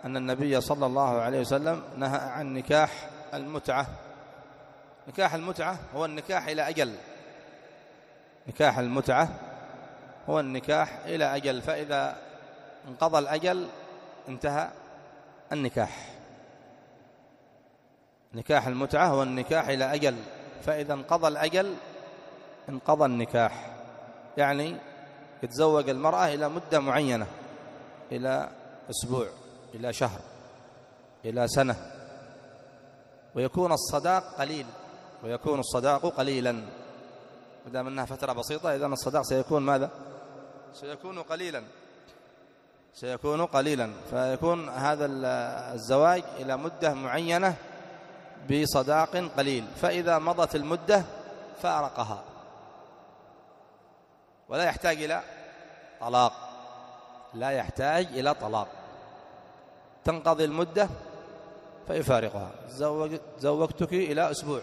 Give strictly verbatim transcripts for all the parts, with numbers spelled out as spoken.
أن النبي صلى الله عليه وسلم نهى عن نكاح المتعة. نكاح المتعة هو النكاح إلى أجل. نكاح المتعة هو النكاح إلى أجل، فإذا انقضى الأجل انتهى النكاح. نكاح المتعة هو النكاح إلى أجل، فإذا انقضى الأجل انقضى النكاح. يعني يتزوج المرأة إلى مدة معينة، إلى أسبوع، إلى شهر، إلى سنة، ويكون الصداق قليل، ويكون الصداق قليلا. ما دام أنها فترة بسيطة إذن الصداق سيكون ماذا؟ سيكون قليلا، سيكون قليلا. فيكون هذا الزواج إلى مدة معينة بصداق قليل، فإذا مضت المدة فارقها، ولا يحتاج إلى طلاق، لا يحتاج إلى طلاق. تنقضي المدة فيفارقها. زوجتك إلى أسبوع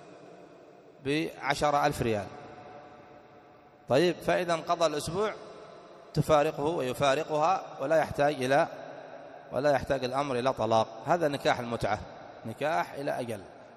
بعشر ألف ريال، طيب، فإذا انقضى الأسبوع تفارقه ويفارقها، ولا يحتاج إلى ولا يحتاج الأمر إلى طلاق. هذا نكاح المتعة، نكاح إلى أجل.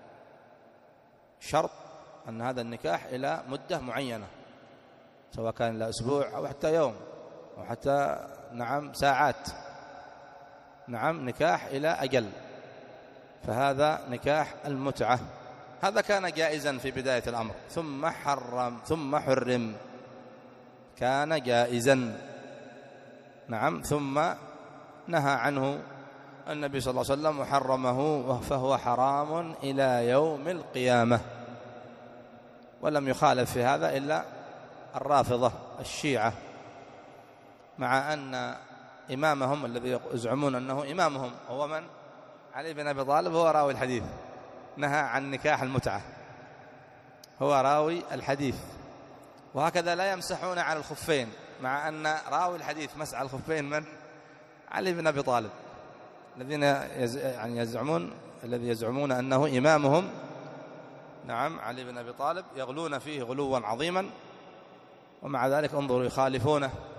شرط أن هذا النكاح إلى مدة معينة، سواء كان إلى أسبوع أو حتى يوم أو حتى نعم ساعات. نعم، نكاح إلى أجل، فهذا نكاح المتعة. هذا كان جائزا في بداية الأمر، ثم حرم ثم حرم. كان جائزا، نعم، ثم نهى عنه النبي صلى الله عليه وسلم وحرمه، فهو حرام إلى يوم القيامة. ولم يخالف في هذا إلا الرافضة الشيعة، مع أن إمامهم الذي يزعمون أنه إمامهم هو من؟ علي بن أبي طالب، هو راوي الحديث، نهى عن نكاح المتعة، هو راوي الحديث. وهكذا لا يمسحون على الخفين، مع أن راوي الحديث مسح على الخفين من؟ علي بن أبي طالب، الذين يعني يزعمون الذي يزعمون أنه إمامهم، نعم، علي بن أبي طالب، يغلون فيه غلوا عظيما، ومع ذلك انظروا يخالفونه